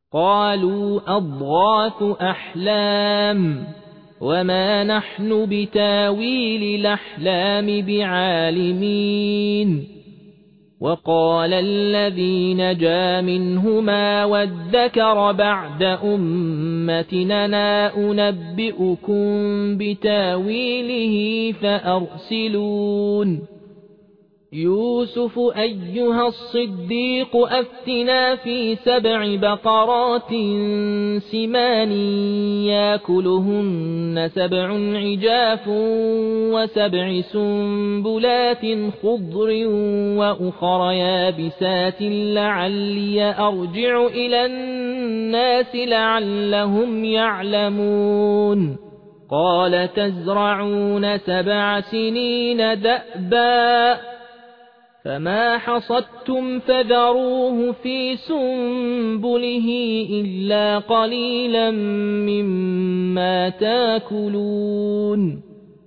قالوا أضغاث أحلام وما نحن بتاويل الأحلام بعالمين. وقال الذي نجا منهما وادكر بعد أمتنا أنبئكم بتاويله فأرسلون. يوسف أيها الصديق أفتنا في 7 بقرات سمان ياكلهن 7 عجاف و7 سنبلات خضر وأخر يابسات لعلي أرجع إلى الناس لعلهم يعلمون. قال تزرعون 7 سنين دأبا فما حصدتم فذروه في سنبله إلا قليلا مما تاكلون.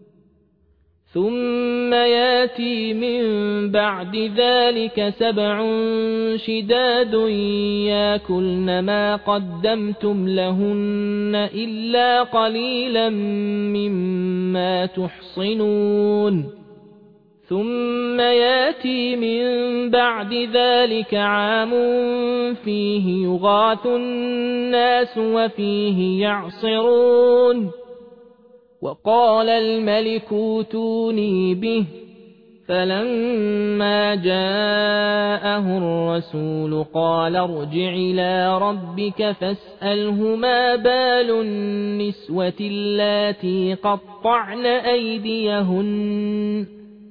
ثم ياتي من بعد ذلك 7 شداد ياكلن ما قدمتم لهن إلا قليلا مما تحصنون. ثم ياتي من بعد ذلك عام فيه يغاث الناس وفيه يعصرون. وقال الملك اوتوني به فلما جاءه الرسول قال ارجع إلى ربك فاسأله ما بال النسوة اللاتي قطعن أيديهن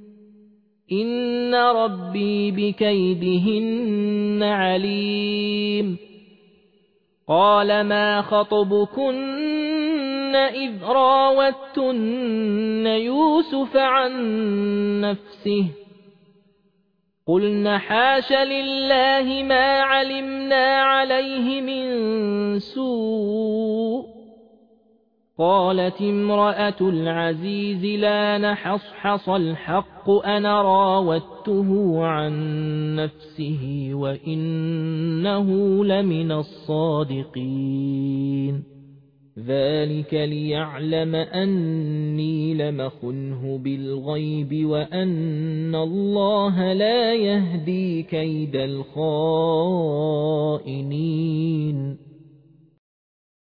إن ربي بكيدهن عليم. قال ما خطبكن إذ راوتن يوسف عن نفسه قلن حاش لله ما علمنا عليه من سوء. قالت امرأة العزيز لا نحصحص الحق أنا راودته عن نفسه وإنه لمن الصادقين. ذلك ليعلم أني لم أخنه بالغيب وأن الله لا يهدي كيد الخائنين.